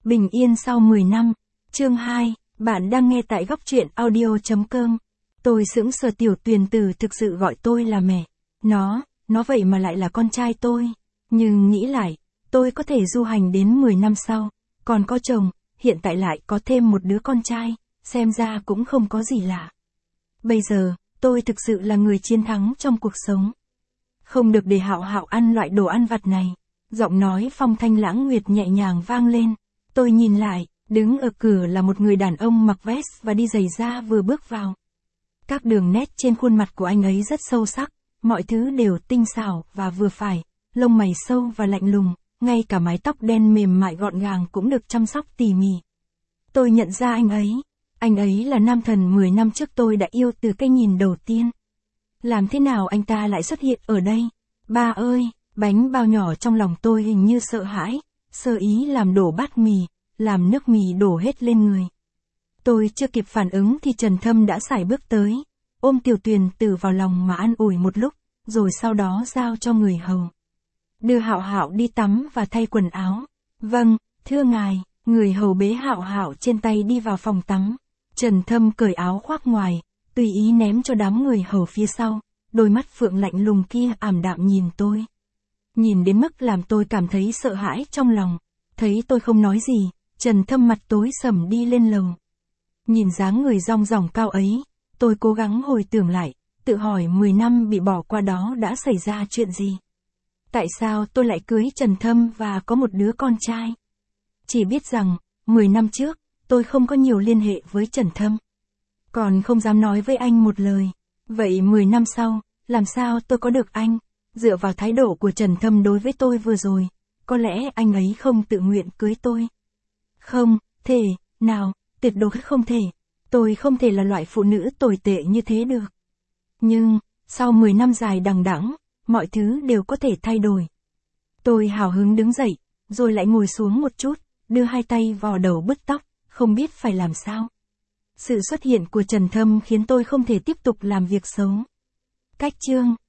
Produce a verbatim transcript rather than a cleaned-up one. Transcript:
Bình yên sau mười năm. Chương hai, bạn đang nghe tại góc truyện audio chấm com. Tôi sững sờ, Tiểu Tuyền Tử thực sự gọi tôi là mẹ. Nó, nó vậy mà lại là con trai tôi. Nhưng nghĩ lại, tôi có thể du hành đến mười năm sau, còn có chồng, hiện tại lại có thêm một đứa con trai, xem ra cũng không có gì lạ. Bây giờ, tôi thực sự là người chiến thắng trong cuộc sống. Không được để Hạo Hạo ăn loại đồ ăn vặt này. Giọng nói Phong Thanh Lãng Nguyệt nhẹ nhàng vang lên. Tôi nhìn lại, đứng ở cửa là một người đàn ông mặc vest và đi giày da vừa bước vào. Các đường nét trên khuôn mặt của anh ấy rất sâu sắc, mọi thứ đều tinh xảo và vừa phải, lông mày sâu và lạnh lùng, ngay cả mái tóc đen mềm mại gọn gàng cũng được chăm sóc tỉ mỉ. Tôi nhận ra anh ấy, anh ấy là nam thần mười năm trước tôi đã yêu từ cái nhìn đầu tiên. Làm thế nào anh ta lại xuất hiện ở đây? Ba ơi, bánh bao nhỏ trong lòng tôi hình như sợ hãi, sơ ý làm đổ bát mì, làm nước mì đổ hết lên người. Tôi chưa kịp phản ứng thì Trần Thâm đã sải bước tới, ôm Tiểu Tuyền Tử vào lòng mà an ủi một lúc, rồi sau đó giao cho người hầu. Đưa Hạo Hạo đi tắm và thay quần áo. Vâng, thưa ngài. Người hầu bế Hạo Hạo trên tay đi vào phòng tắm. Trần Thâm cởi áo khoác ngoài, tùy ý ném cho đám người hầu phía sau, đôi mắt phượng lạnh lùng kia ảm đạm nhìn tôi. Nhìn đến mức làm tôi cảm thấy sợ hãi trong lòng. Thấy tôi không nói gì, Trần Thâm mặt tối sầm đi lên lầu. Nhìn dáng người rong ròng cao ấy, tôi cố gắng hồi tưởng lại, tự hỏi mười năm bị bỏ qua đó đã xảy ra chuyện gì. Tại sao tôi lại cưới Trần Thâm và có một đứa con trai? Chỉ biết rằng, mười năm trước, tôi không có nhiều liên hệ với Trần Thâm. Còn không dám nói với anh một lời. Vậy mười năm sau, làm sao tôi có được anh? Dựa vào thái độ của Trần Thâm đối với tôi vừa rồi, có lẽ anh ấy không tự nguyện cưới tôi. Không, thể, nào, tuyệt đối không thể. Tôi không thể là loại phụ nữ tồi tệ như thế được. Nhưng, sau mười năm dài đằng đẵng, mọi thứ đều có thể thay đổi. Tôi hào hứng đứng dậy, rồi lại ngồi xuống một chút, đưa hai tay vò đầu bứt tóc, không biết phải làm sao. Sự xuất hiện của Trần Thâm khiến tôi không thể tiếp tục làm việc xấu. Cách chương